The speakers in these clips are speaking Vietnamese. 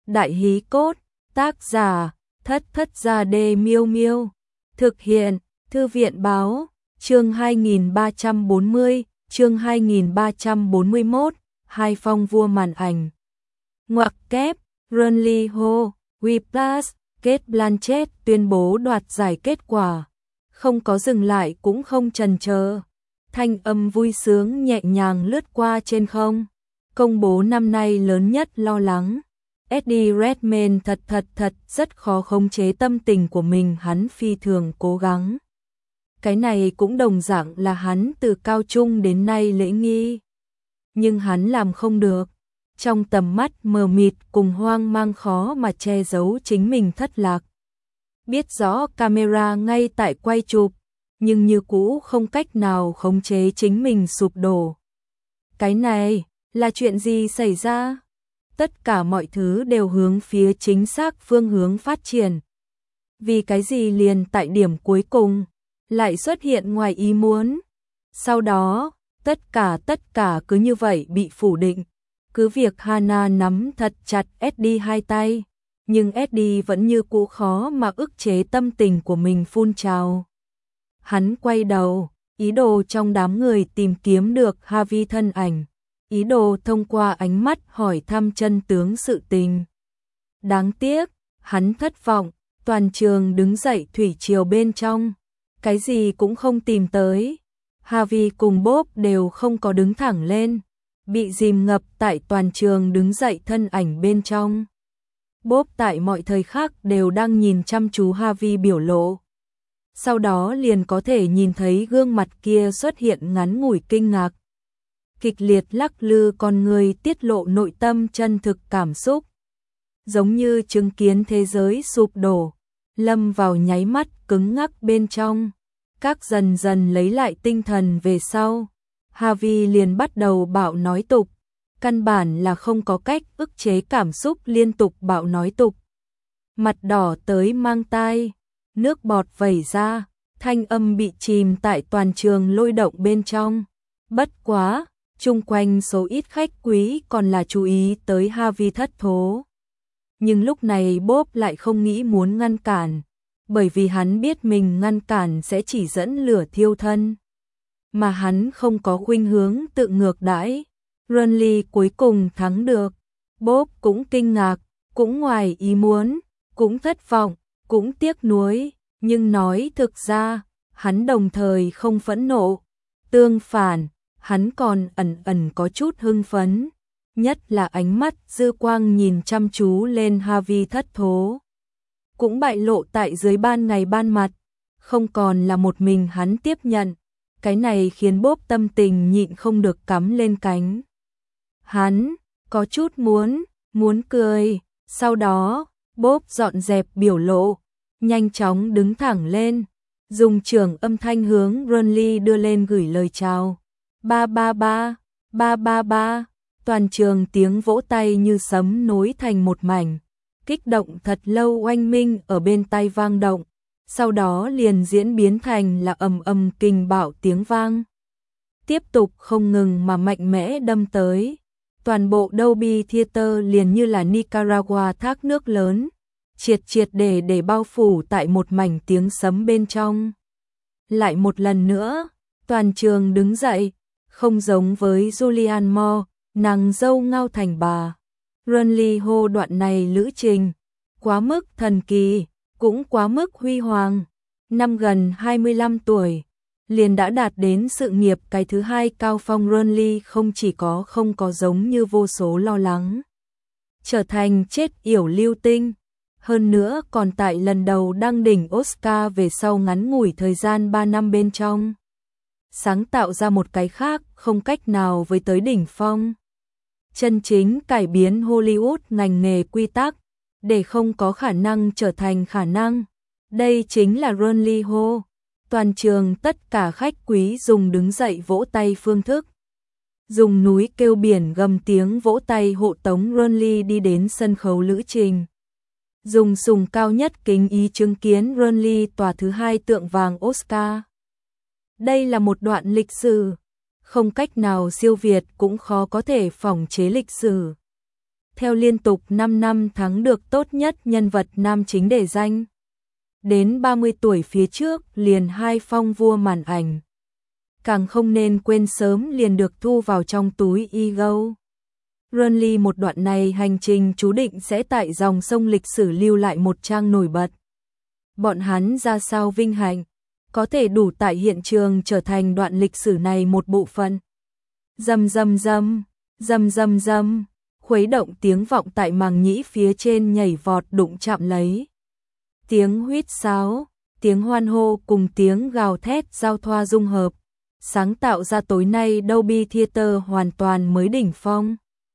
Đại hí cốt, tác giả, Thất Thất Gia Đê Miêu Miêu. Thực hiện, Thư viện báo, chương 2340, chương 2341, Hai phong vua màn ảnh. Ngoặc kép, Burnley Ho, Whiplash, Cate Blanchett tuyên bố đoạt giải kết quả. Không có dừng lại cũng không chần chờ. Thanh âm vui sướng nhẹ nhàng lướt qua trên không. Công bố năm nay lớn nhất lo lắng. Eddie Redmayne thật rất khó khống chế tâm tình của mình, hắn phi thường cố gắng. Cái này cũng đồng dạng là hắn từ cao trung đến nay lễ nghi. Nhưng hắn làm không được. Trong tầm mắt mờ mịt cùng hoang mang khó mà che giấu chính mình thất lạc. Biết rõ camera ngay tại quay chụp, nhưng như cũ không cách nào khống chế chính mình sụp đổ. Cái này, là chuyện gì xảy ra? Tất cả mọi thứ đều hướng phía chính xác phương hướng phát triển. Vì cái gì liền tại điểm cuối cùng, lại xuất hiện ngoài ý muốn. Sau đó, tất cả cứ như vậy bị phủ định. Cứ việc Hannah nắm thật chặt Eddie hai tay, nhưng Eddie vẫn như cũ khó mà ức chế tâm tình của mình phun trào. Hắn quay đầu, ý đồ trong đám người tìm kiếm được Harvey thân ảnh, ý đồ thông qua ánh mắt hỏi thăm chân tướng sự tình. Đáng tiếc, hắn thất vọng, toàn trường đứng dậy thủy triều bên trong, cái gì cũng không tìm tới. Harvey cùng Bob đều không có đứng thẳng lên, bị dìm ngập tại toàn trường đứng dậy thân ảnh bên trong. Bob tại mọi thời khắc đều đang nhìn chăm chú Harvey biểu lộ. Sau đó liền có thể nhìn thấy gương mặt kia xuất hiện ngắn ngủi kinh ngạc. Kịch liệt lắc lư con người tiết lộ nội tâm chân thực cảm xúc. Giống như chứng kiến thế giới sụp đổ, lâm vào nháy mắt cứng ngắc bên trong. Các dần dần lấy lại tinh thần về sau. Harvey liền bắt đầu bạo nói tục. Căn bản là không có cách ức chế cảm xúc liên tục bạo nói tục. Mặt đỏ tới mang tai, nước bọt vẩy ra, thanh âm bị chìm tại toàn trường lôi động bên trong. Bất quá, chung quanh số ít khách quý còn là chú ý tới Harvey thất thố. Nhưng lúc này Bob lại không nghĩ muốn ngăn cản, bởi vì hắn biết mình ngăn cản sẽ chỉ dẫn lửa thiêu thân. Mà hắn không có khuynh hướng tự ngược đãi. Burnley cuối cùng thắng được. Bob cũng kinh ngạc, cũng ngoài ý muốn, cũng thất vọng, cũng tiếc nuối, nhưng nói thực ra, hắn đồng thời không phẫn nộ. Tương phản, hắn còn ẩn có chút hưng phấn, nhất là ánh mắt dư quang nhìn chăm chú lên Harvey thất thố. Cũng bại lộ tại dưới ban ngày ban mặt, không còn là một mình hắn tiếp nhận. Cái này khiến Bob tâm tình nhịn không được cắm lên cánh. Hắn có chút muốn cười. Sau đó, Bob dọn dẹp biểu lộ, nhanh chóng đứng thẳng lên, dùng trưởng âm thanh hướng Burnley đưa lên gửi lời chào. Ba ba ba, ba ba ba. Toàn trường tiếng vỗ tay như sấm nối thành một mảnh, kích động thật lâu oanh minh ở bên tai vang động. Sau đó liền diễn biến thành là ầm kình bạo tiếng vang. Tiếp tục không ngừng mà mạnh mẽ đâm tới. Toàn bộ Dolby Theater liền như là Nicaragua thác nước lớn, triệt để bao phủ tại một mảnh tiếng sấm bên trong. Lại một lần nữa, toàn trường đứng dậy, không giống với Julianne Moore, nàng dâu ngao thành bà. Burnley hô đoạn này lữ trình, quá mức thần kỳ, cũng quá mức huy hoàng. Năm gần 25 tuổi, liền đã đạt đến sự nghiệp cái thứ hai cao phong. Burnley không chỉ không có giống như vô số lo lắng, trở thành chết yểu lưu tinh, hơn nữa còn tại lần đầu đăng đỉnh Oscar về sau ngắn ngủi thời gian 3 năm bên trong. Sáng tạo ra một cái khác không cách nào với tới đỉnh phong. Chân chính cải biến Hollywood ngành nghề quy tắc, để không có khả năng trở thành khả năng. Đây chính là Burnley Ho. Toàn trường tất cả khách quý dùng đứng dậy vỗ tay phương thức. Dùng núi kêu biển gầm tiếng vỗ tay hộ tống Burnley đi đến sân khấu lữ trình. Dùng sùng cao nhất kính ý chứng kiến Burnley tòa thứ hai tượng vàng Oscar. Đây là một đoạn lịch sử, không cách nào siêu việt cũng khó có thể phỏng chế lịch sử. theo liên tục 5 năm thắng được tốt nhất nhân vật nam chính để danh. Đến 30 tuổi phía trước liền 2 phong vua màn ảnh. Càng không nên quên sớm liền được thu vào trong túi ego. Renly một đoạn này hành trình chú định sẽ tại dòng sông lịch sử lưu lại một trang nổi bật. Bọn hắn ra sao vinh hạnh, có thể đủ tại hiện trường trở thành đoạn lịch sử này một bộ phận. Rầm rầm rầm, rầm rầm rầm, khuấy động tiếng vọng tại màng nhĩ phía trên nhảy vọt đụng chạm lấy. Tiếng huýt sáo, tiếng hoan hô cùng tiếng gào thét giao thoa dung hợp, sáng tạo ra tối nay Dolby Theater hoàn toàn mới đỉnh phong.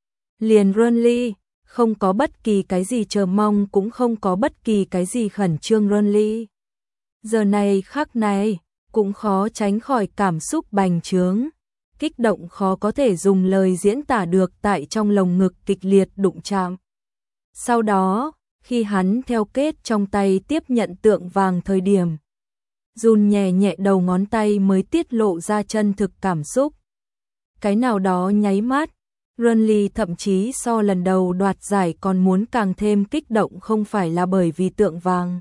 Liền Renly, không có bất kỳ cái gì chờ mong cũng không có bất kỳ cái gì khẩn trương Renly. Giờ này khắc này, cũng khó tránh khỏi cảm xúc bành trướng, kích động khó có thể dùng lời diễn tả được tại trong lồng ngực kịch liệt đụng chạm. Sau đó, khi hắn theo kết trong tay tiếp nhận tượng vàng thời điểm, run nhẹ nhẹ đầu ngón tay mới tiết lộ ra chân thực cảm xúc. Cái nào đó nháy mắt, Renly thậm chí so lần đầu đoạt giải còn muốn càng thêm kích động, không phải là bởi vì tượng vàng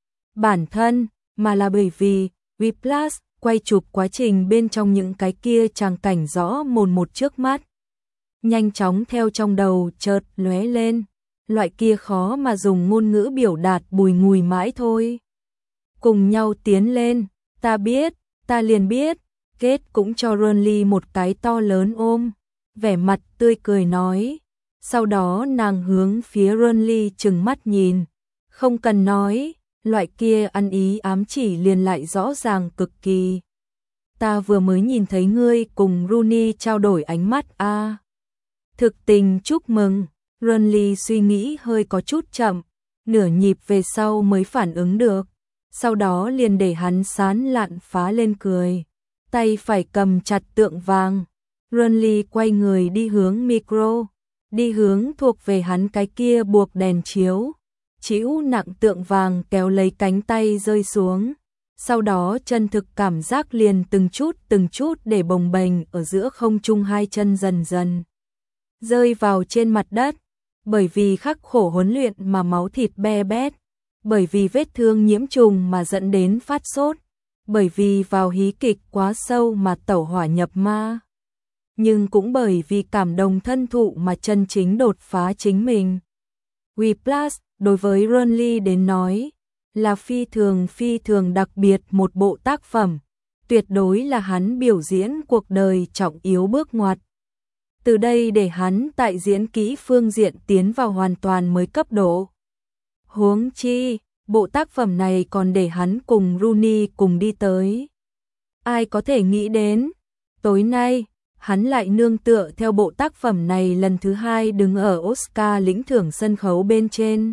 bản thân, mà là bởi vì Whiplash quay chụp quá trình bên trong những cái kia tràng cảnh rõ mồn một trước mắt. Nhanh chóng theo trong đầu chợt lóe lên, loại kia khó mà dùng ngôn ngữ biểu đạt bùi ngùi mãi thôi. Cùng nhau tiến lên, ta biết, ta liền biết, kết cũng cho Renly một cái to lớn ôm, vẻ mặt tươi cười nói. Sau đó nàng hướng phía Renly trừng mắt nhìn, không cần nói, loại kia ăn ý ám chỉ liền lại rõ ràng cực kỳ. Ta vừa mới nhìn thấy ngươi cùng Rooney trao đổi ánh mắt a. Thực tình chúc mừng. Renly suy nghĩ hơi có chút chậm, nửa nhịp về sau mới phản ứng được, sau đó liền để hắn sán lạn phá lên cười, tay phải cầm chặt tượng vàng. Renly quay người đi hướng micro, đi hướng thuộc về hắn cái kia buộc đèn chiếu, chịu nặng tượng vàng kéo lấy cánh tay rơi xuống, sau đó chân thực cảm giác liền từng chút để bồng bềnh ở giữa không trung, hai chân dần dần rơi vào trên mặt đất. Bởi vì khắc khổ huấn luyện mà máu thịt be bét, bởi vì vết thương nhiễm trùng mà dẫn đến phát sốt, bởi vì vào hí kịch quá sâu mà tẩu hỏa nhập ma, nhưng cũng bởi vì cảm động thân thụ mà chân chính đột phá chính mình. Whiplash đối với Renly đến nói là phi thường đặc biệt một bộ tác phẩm, tuyệt đối là hắn biểu diễn cuộc đời trọng yếu bước ngoặt. Từ đây để hắn tại diễn kỹ phương diện tiến vào hoàn toàn mới cấp độ. Huống chi, bộ tác phẩm này còn để hắn cùng Rooney cùng đi tới. Ai có thể nghĩ đến, tối nay, hắn lại nương tựa theo bộ tác phẩm này lần thứ hai đứng ở Oscar lĩnh thưởng sân khấu bên trên.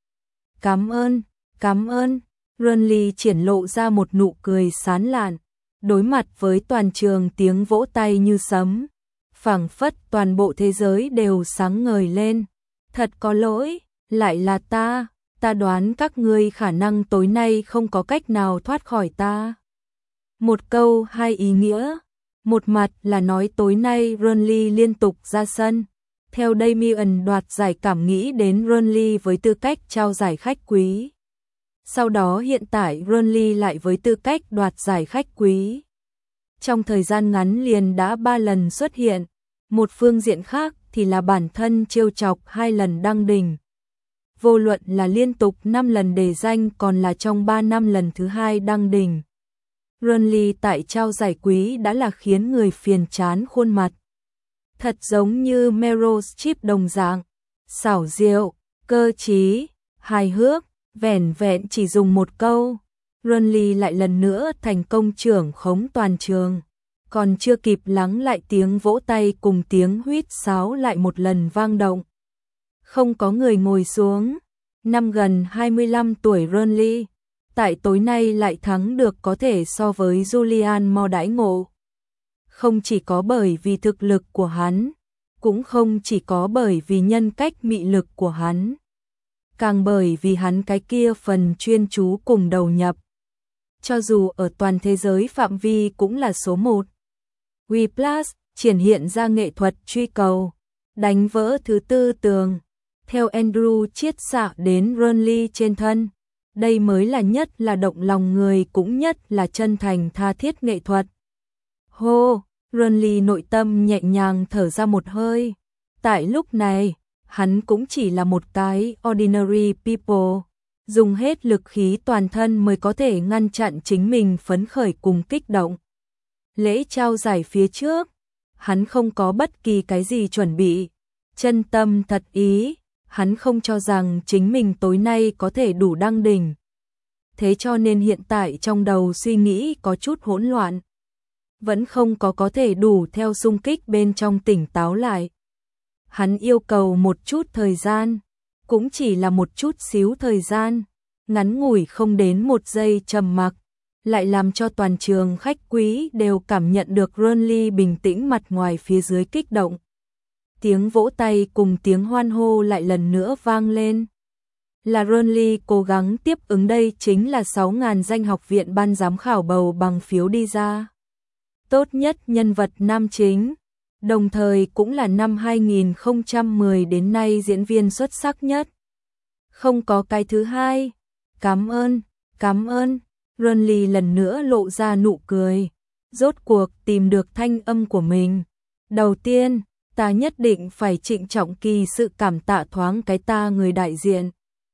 Cảm ơn, Renly triển lộ ra một nụ cười sán lạn, đối mặt với toàn trường tiếng vỗ tay như sấm. Phảng phất toàn bộ thế giới đều sáng ngời lên. Thật có lỗi, lại là ta đoán các ngươi khả năng tối nay không có cách nào thoát khỏi ta. Một câu hai ý nghĩa, một mặt là nói tối nay Renly liên tục ra sân, theo Damien đoạt giải cảm nghĩ đến Renly với tư cách trao giải khách quý. Sau đó hiện tại Renly lại với tư cách đoạt giải khách quý. Trong thời gian ngắn liền đã 3 lần xuất hiện. Một phương diện khác thì là bản thân trêu chọc 2 lần đăng đỉnh. Vô luận là liên tục 5 lần đề danh còn là trong 3 năm lần thứ 2 đăng đỉnh. Renly tại trao giải quý đã là khiến người phiền chán khuôn mặt. Thật giống như Meryl Streep đồng dạng, xảo diệu, cơ trí, hài hước, vẻn vẹn chỉ dùng một câu. Renly lại lần nữa thành công trưởng khống toàn trường. Còn chưa kịp lắng lại tiếng vỗ tay cùng tiếng huýt sáo lại một lần vang động. Không có người ngồi xuống. Năm gần 25 tuổi Renly, tại tối nay lại thắng được có thể so với Julianne Moore đãi ngộ. Không chỉ có bởi vì thực lực của hắn, cũng không chỉ có bởi vì nhân cách mị lực của hắn, càng bởi vì hắn cái kia phần chuyên chú cùng đầu nhập. Cho dù ở toàn thế giới phạm vi cũng là số 1. Whiplash triển hiện ra nghệ thuật truy cầu, đánh vỡ thứ tư tường, theo Andrew chiết xạ đến Renly trên thân. Đây mới là nhất là động lòng người, cũng nhất là chân thành tha thiết nghệ thuật. Hô, Renly nội tâm nhẹ nhàng thở ra một hơi. Tại lúc này, hắn cũng chỉ là một cái ordinary people, dùng hết lực khí toàn thân mới có thể ngăn chặn chính mình phấn khởi cùng kích động. Lễ trao giải phía trước, hắn không có bất kỳ cái gì chuẩn bị, chân tâm thật ý, hắn không cho rằng chính mình tối nay có thể đủ đăng đỉnh. Thế cho nên hiện tại trong đầu suy nghĩ có chút hỗn loạn, vẫn không có thể đủ theo xung kích bên trong tỉnh táo lại. Hắn yêu cầu một chút thời gian, cũng chỉ là một chút xíu thời gian, ngắn ngủi không đến một giây trầm mặc, lại làm cho toàn trường khách quý đều cảm nhận được Renly bình tĩnh mặt ngoài phía dưới kích động. Tiếng vỗ tay cùng tiếng hoan hô lại lần nữa vang lên. Là Renly cố gắng tiếp ứng, đây chính là 6.000 danh học viện ban giám khảo bầu bằng phiếu đi ra. Tốt nhất nhân vật nam chính, đồng thời cũng là năm 2010 đến nay diễn viên xuất sắc nhất. Không có cái thứ hai. Cảm ơn. Renly lần nữa lộ ra nụ cười. Rốt cuộc tìm được thanh âm của mình. Đầu tiên, ta nhất định phải trịnh trọng kỳ sự cảm tạ thoáng cái ta người đại diện.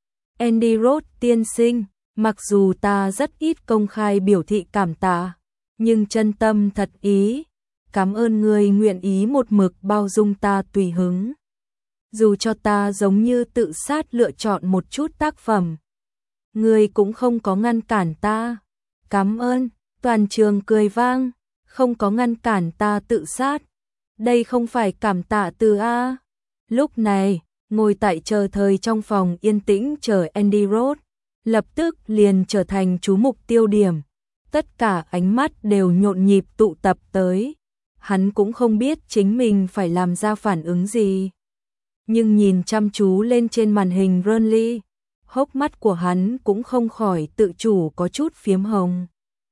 Andy Roth tiên sinh, mặc dù ta rất ít công khai biểu thị cảm tạ, nhưng chân tâm thật ý, cảm ơn người nguyện ý một mực bao dung ta tùy hứng. Dù cho ta giống như tự sát lựa chọn một chút tác phẩm, người cũng không có ngăn cản ta. Cảm ơn, toàn trường cười vang, không có ngăn cản ta tự sát. Đây không phải cảm tạ từ A. Lúc này, ngồi tại chờ thời trong phòng yên tĩnh chờ Andy Roth, lập tức liền trở thành chú mục tiêu điểm. Tất cả ánh mắt đều nhộn nhịp tụ tập tới. Hắn cũng không biết chính mình phải làm ra phản ứng gì. Nhưng nhìn chăm chú lên trên màn hình Renly, hốc mắt của hắn cũng không khỏi tự chủ có chút phiếm hồng.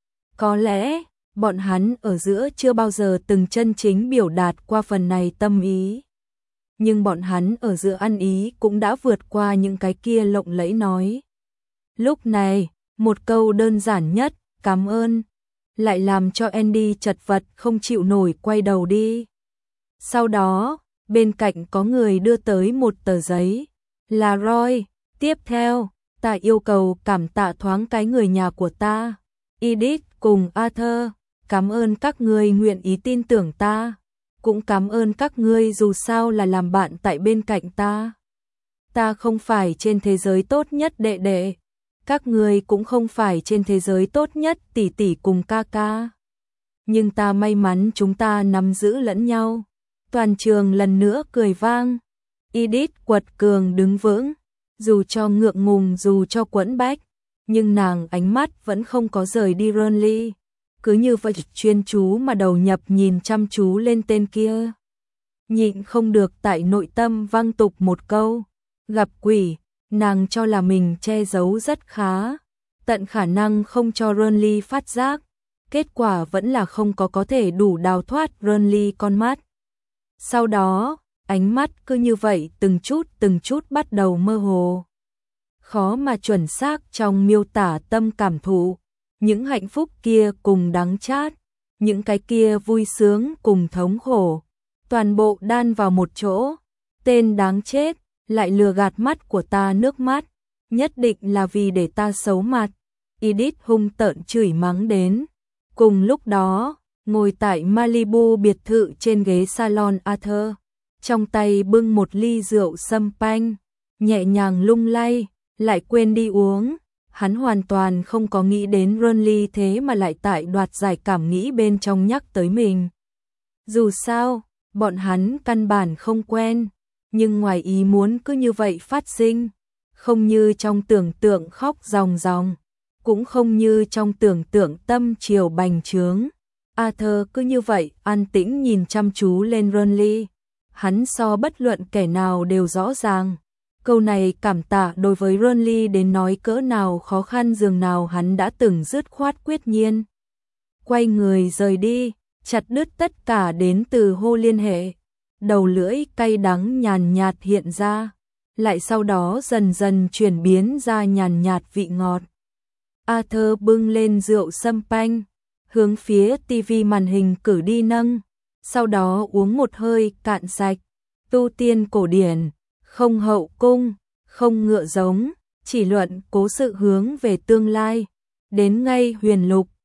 Có lẽ, bọn hắn ở giữa chưa bao giờ từng chân chính biểu đạt qua phần này tâm ý. Nhưng bọn hắn ở giữa ăn ý cũng đã vượt qua những cái kia lộng lẫy nói. Lúc này, một câu đơn giản nhất, cảm ơn, lại làm cho Andy chật vật không chịu nổi quay đầu đi. Sau đó, bên cạnh có người đưa tới một tờ giấy, là Roy. Tiếp theo, ta yêu cầu cảm tạ thoáng cái người nhà của ta, Edith cùng Arthur. Cảm ơn các ngươi nguyện ý tin tưởng ta, cũng cảm ơn các ngươi dù sao là làm bạn tại bên cạnh ta. Ta không phải trên thế giới tốt nhất đệ đệ, các ngươi cũng không phải trên thế giới tốt nhất tỷ tỷ cùng ca ca. Nhưng ta may mắn chúng ta nắm giữ lẫn nhau. Toàn trường lần nữa cười vang. Edith quật cường đứng vững, dù cho ngượng ngùng, dù cho quẫn bách, nhưng nàng ánh mắt vẫn không có rời đi Renly. Cứ như vậy chuyên chú mà đầu nhập nhìn chăm chú lên tên kia. Nhịn không được tại nội tâm vang tục một câu. Gặp quỷ, nàng cho là mình che giấu rất khá, tận khả năng không cho Renly phát giác. Kết quả vẫn là không có thể đủ đào thoát Renly con mắt. Sau đó, ánh mắt cứ như vậy từng chút bắt đầu mơ hồ. Khó mà chuẩn xác trong miêu tả tâm cảm thụ. Những hạnh phúc kia cùng đắng chát, những cái kia vui sướng cùng thống khổ, toàn bộ đan vào một chỗ. Tên đáng chết, lại lừa gạt mắt của ta nước mắt, nhất định là vì để ta xấu mặt. Edith hung tợn chửi mắng đến. Cùng lúc đó, ngồi tại Malibu biệt thự trên ghế salon Arthur, trong tay bưng một ly rượu champagne, nhẹ nhàng lung lay, lại quên đi uống. Hắn hoàn toàn không có nghĩ đến Renly thế mà lại tại đoạt giải cảm nghĩ bên trong nhắc tới mình. Dù sao, bọn hắn căn bản không quen, nhưng ngoài ý muốn cứ như vậy phát sinh, không như trong tưởng tượng khóc ròng ròng, cũng không như trong tưởng tượng tâm chiều bành trướng. Arthur cứ như vậy an tĩnh nhìn chăm chú lên Renly. Hắn so bất luận kẻ nào đều rõ ràng. Câu này cảm tạ đối với Renly đến nói cỡ nào khó khăn dường nào hắn đã từng dứt khoát quyết nhiên. Quay người rời đi, chặt đứt tất cả đến từ hô liên hệ. Đầu lưỡi cay đắng nhàn nhạt hiện ra, lại sau đó dần dần chuyển biến ra nhàn nhạt vị ngọt. Arthur bưng lên rượu sâm panh, hướng phía tivi màn hình cử đi nâng, sau đó uống một hơi cạn sạch. Tu tiên cổ điển, không hậu cung, không ngựa giống, chỉ luận cố sự hướng về tương lai. Đến ngay huyền lục,